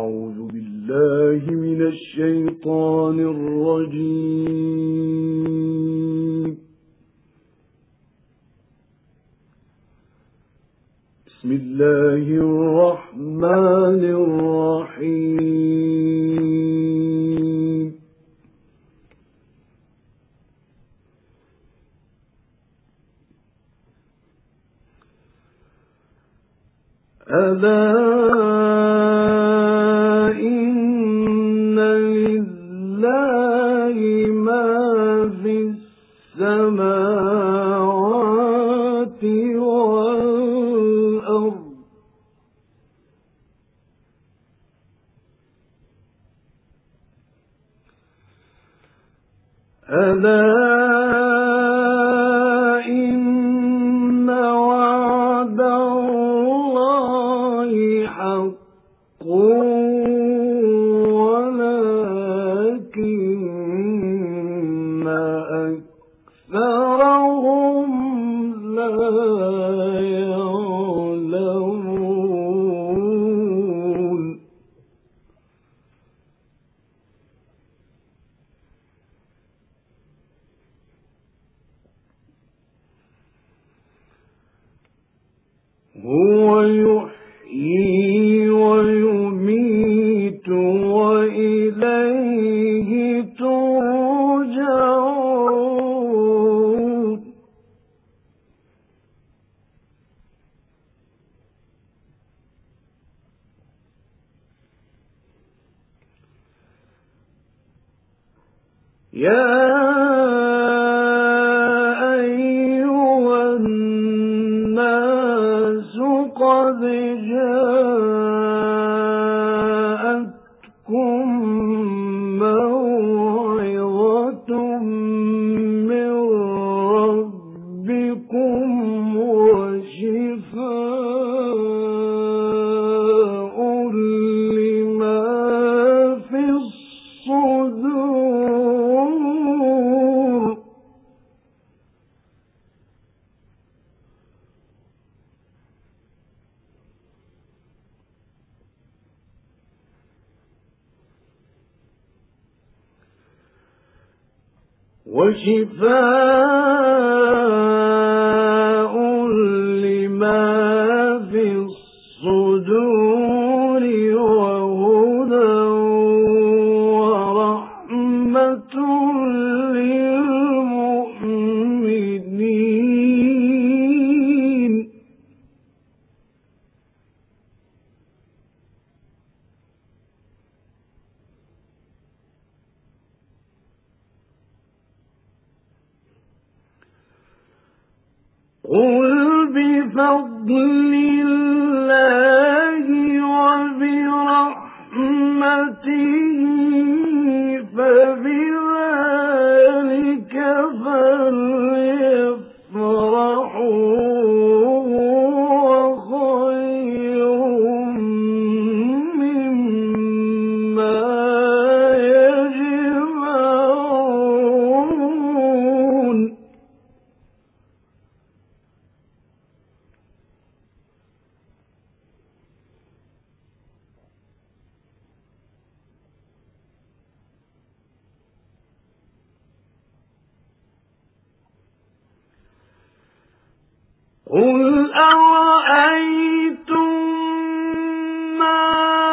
أعوذ بالله من الشيطان الرجيم. بسم الله الرحمن الرحيم. ألا إن لله ما في السماوات والأرض ألا إن وعد الله حق ولكن أكثرهم لا يعلمون. هو يحيي ويميت وإليه ترجعون. يا أيها الناس قد جاءتكم موعظة من ربكم وشفاء لما في الصدور. وشفاء لما في الصدور وهدى ورحمة للمؤمنين. قل بفضل الله وبرحمته فبذلك فليفرحوا هو خير مما يجمعون. قل أرأيتم ما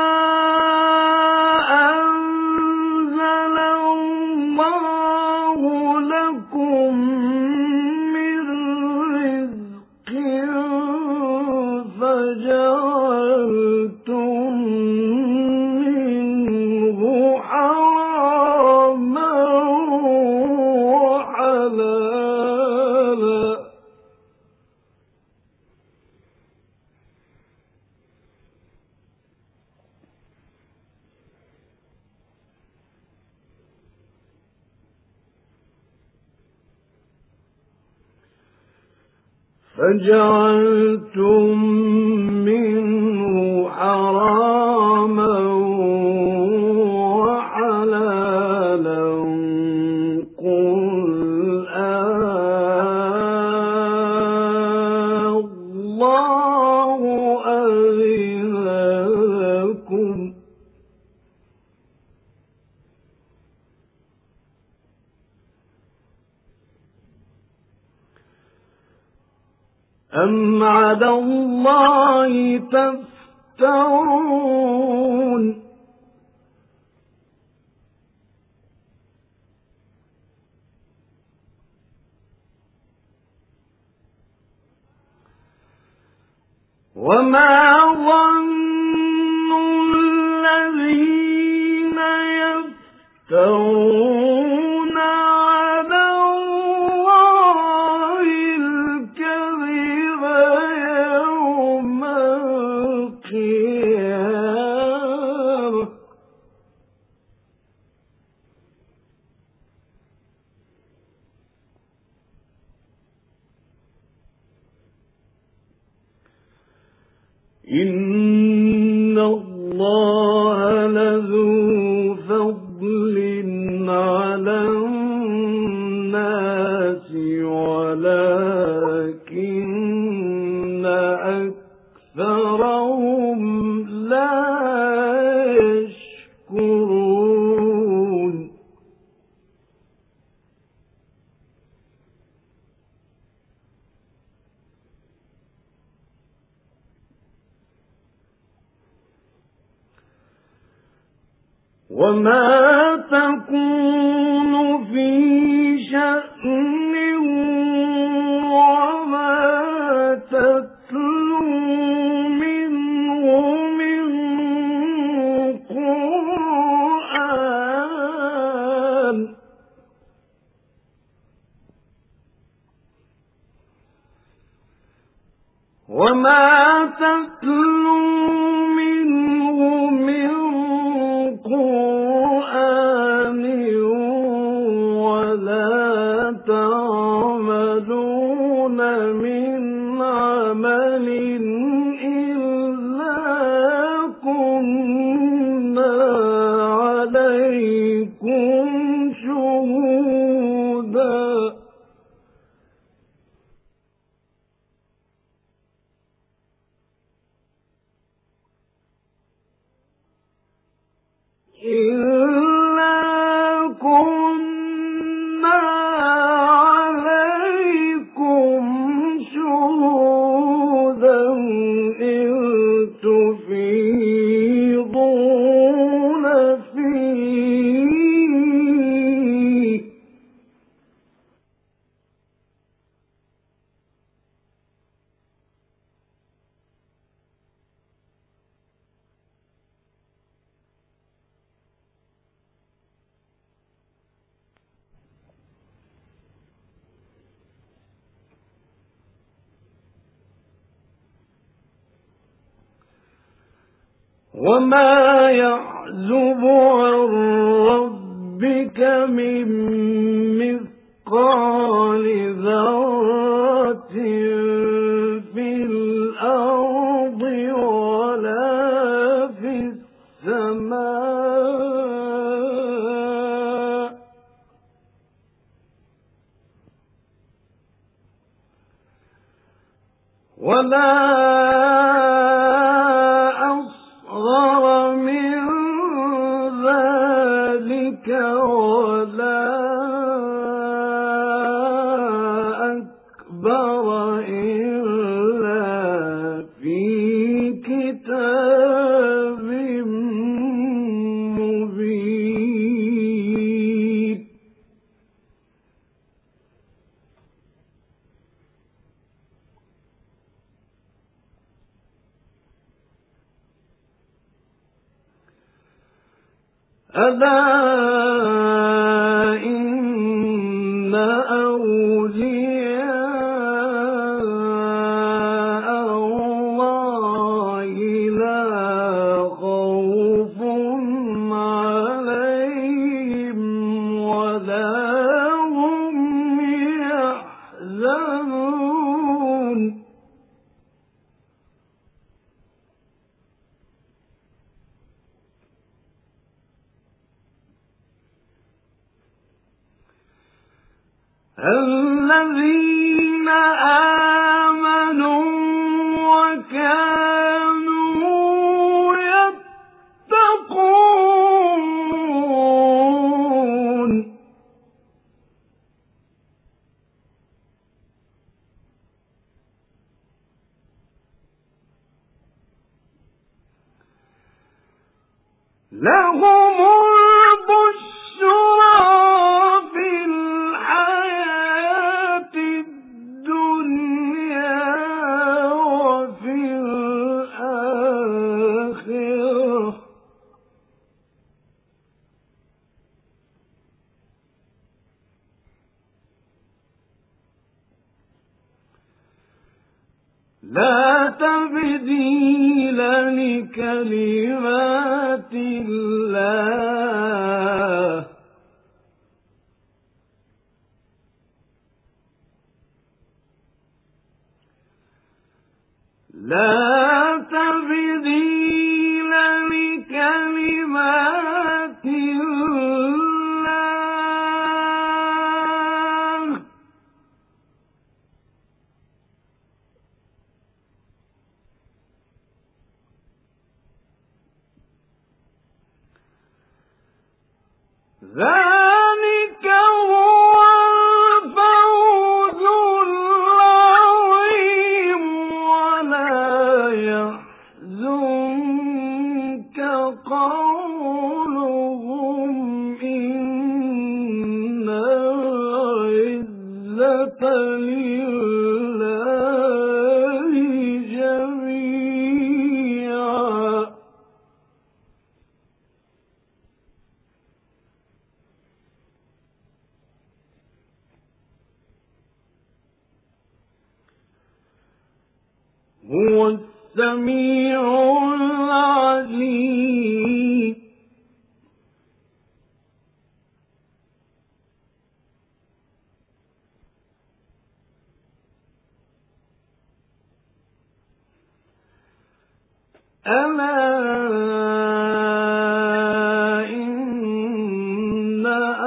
أنزل الله لكم من رزق فجعلتم منه حراما وحلالا فجعلتم منه حراما وحلالا قل الله أذن لكم أم على الله تفترون وما ظن الذين يفترون على الله الكذب يوم القيامة إن الله لذو فضل على الناس ولكن أكثرهم لا يشكرون وما تكون في شأن وما تتلو منه من قرآن وما تتلو منه من قرآن ولا تعملون من عمل إلا كنا عليكم شهودا إلا كنا عليكم شهودا إذ تفيضون فيه وما يعزب عن ربك من مثقال ذرة في الأرض ولا في السماء ولا أصغر من ذلك ولا أكبر إلا في كتاب مبين ألا إن أولياء الله لا خوف عليهم ولا هم يحزنون الذين آمنوا وكانوا يتقون لهم البشرى في الحياة الدنيا وفي الآخرة لا تبديل لكلمات الله لا تبديل لكلمات الله ذلك هو الفوز العظيم ولا يحزنك قولهم إن العزة لله جميعا هو السميع العليم ألا إن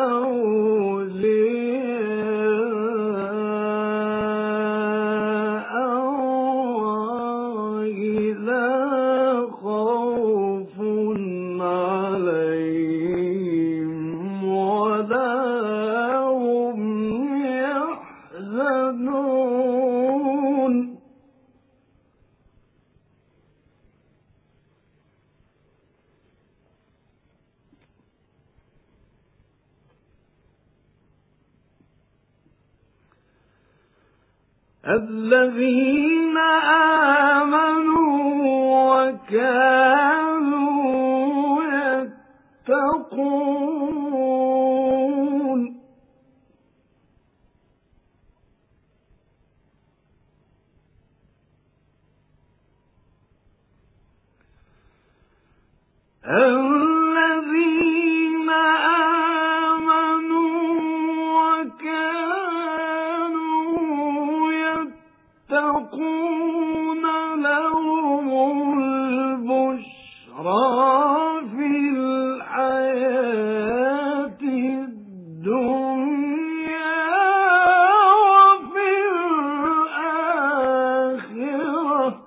أولياء الله لا خوف عليهم ولا هم يحزنون الذين آمنوا وكانوا يتقون الذين آمنوا وكانوا يتقون لهم البشرى في الحياة الدنيا وفي الآخرة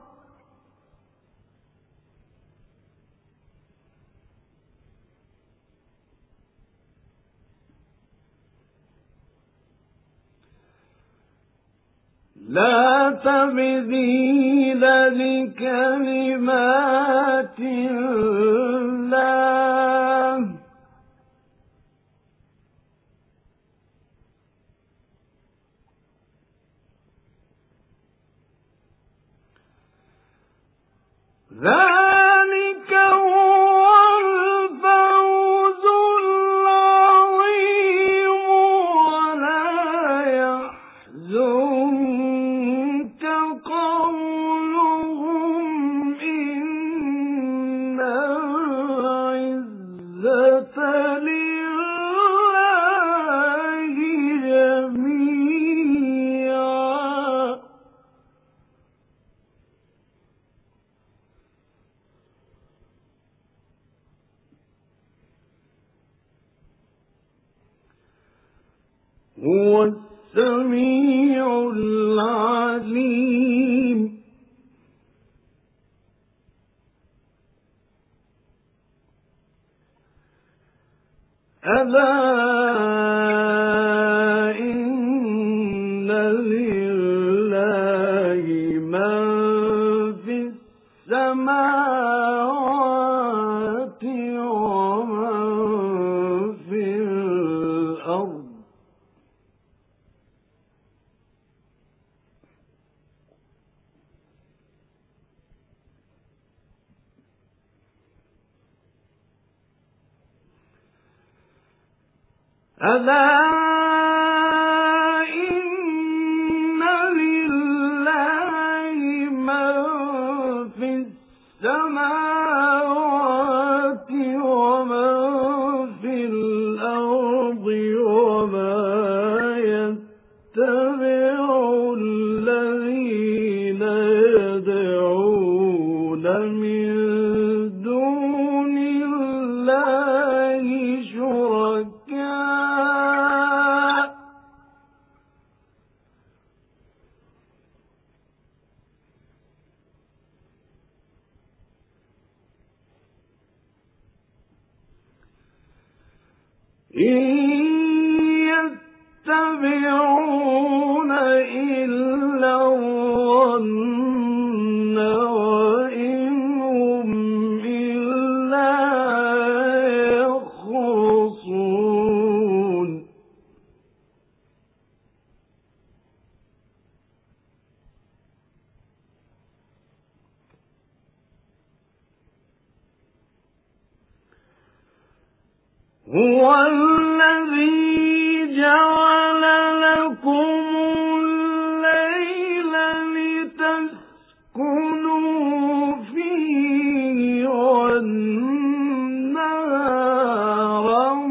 لا تبديل لكلمات الله ذلك هو الفوز العظيم ولا يحزنك قولهم إن العزة لله جميعا هو السميع العليم ألا إن لله من في السماوات ألا إن لله من في السماوات ومن في الأرض وما يتبع الذين يدعون من دون الله شركاء إن يتبعون إلا الظن وإن هم إلا يخرصون هو الذي جعل لكم الليل لتسكنوا فيه والنهار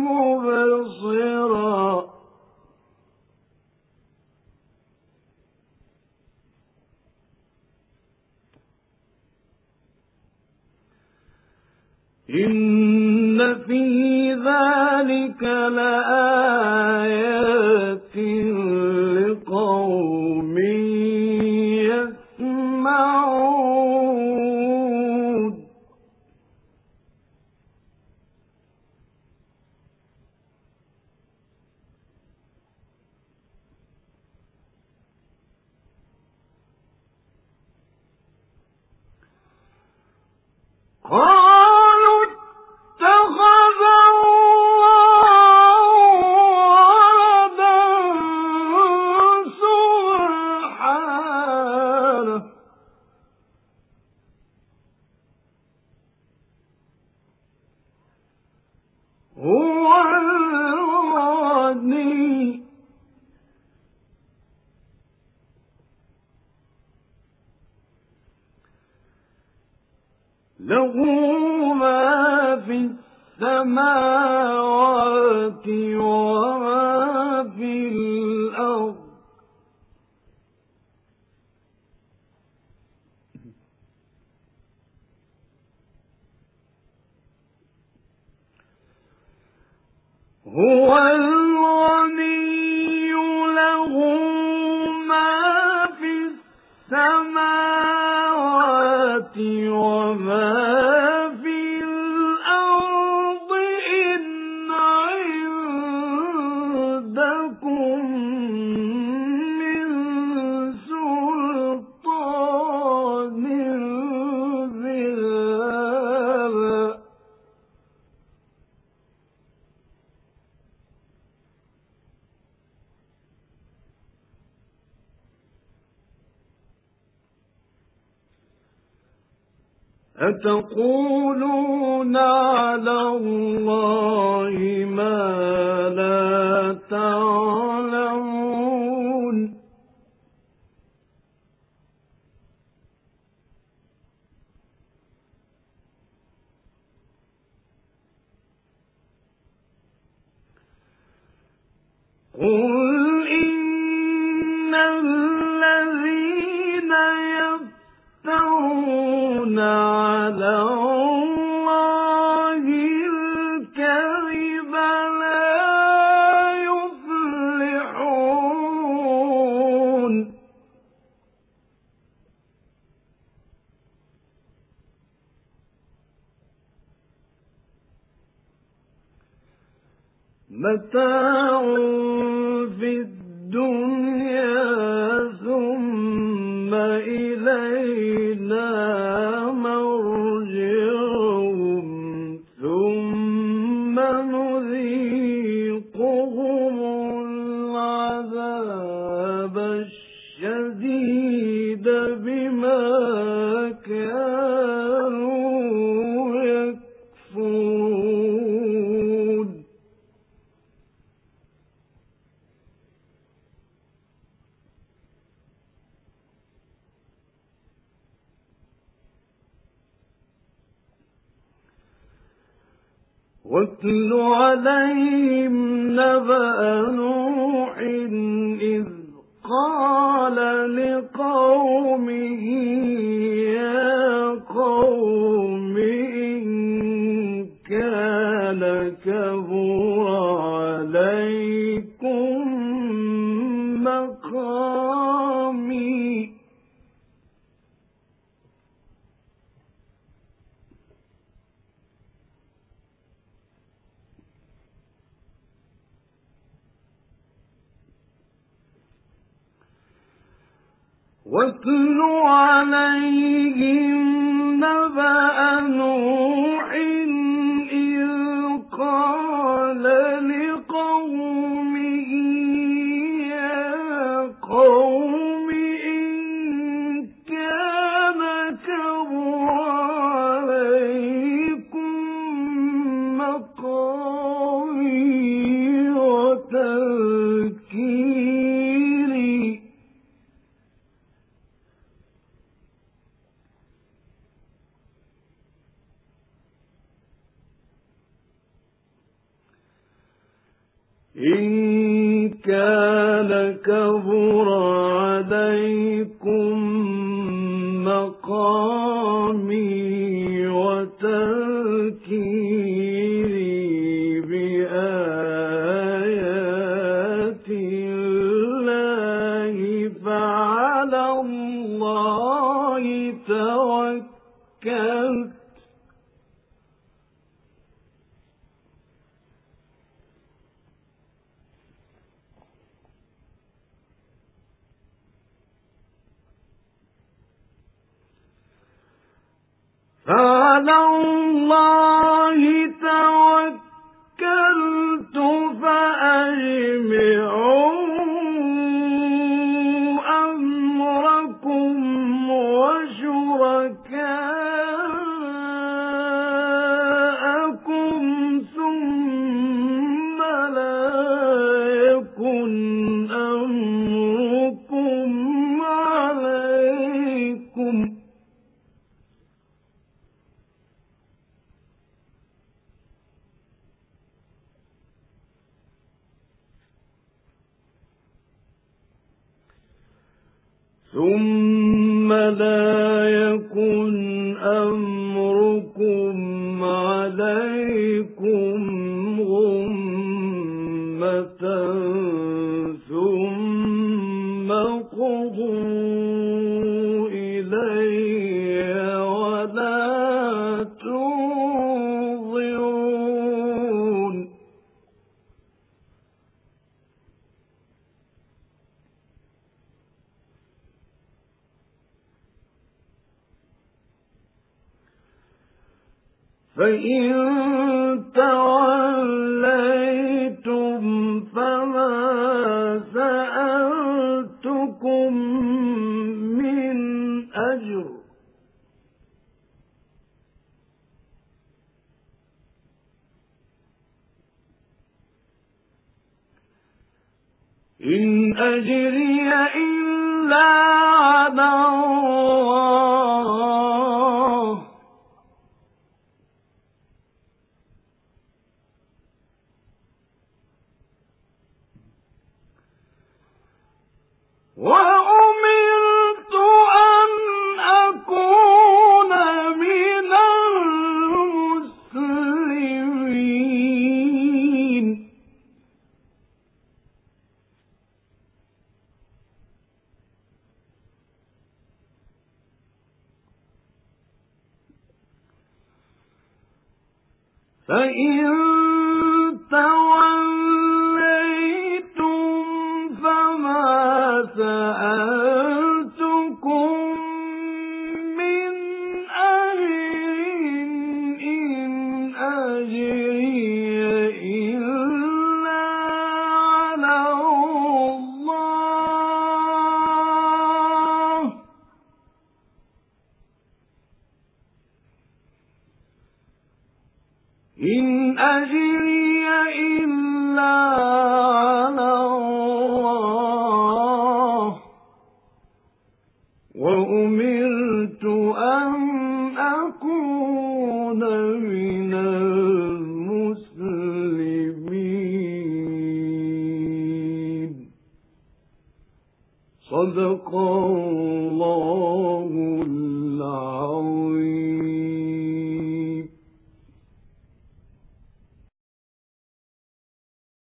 مبصرا إن في ذلك لآيات لقوم يسمعون قالوا اتخذ الله ولدا سبحانه هو الغني له ما في السماوات وما في الأرض هو الغني له ما في السماوات وما في الأرض إن عندكم من سلطان بهذا أتقولون على الله ما لا تعلمون قل إن الذين يفترون على الله الكذب لا يفلحون متاع في الدنيا ثم إلينا مرجعهم ثم نذيقهم العذاب الشديد بما كانوا يكفرون واتل عليهم نبأ نوح إذ قال لقومه يا قوم إن كان كبر عليكم مقامي واتل عليهم نبأ نوح إذ قال لقومه يا قوم إن كان كبر عليكم مقامي وتذكيري إن كان كبر عليكم مقامي وتذكيري بآيات الله فعلى الله توكلت فعلى الله توكلت فأجمعوا أمركم وشركاءكم ثم لا يكن أمركم عليكم غمة ثم قضوا إلي ولا تنظرون فإن توليتم فما سألتكم من أجر إن أجري إلا على الله وأمرت أن أكون من المسلمين فإن توليتم فما سألتكم من أجر إن أجري إلا على الله إن أجري إلا على الله وأمرت أن أكون من المسلمين صدق الله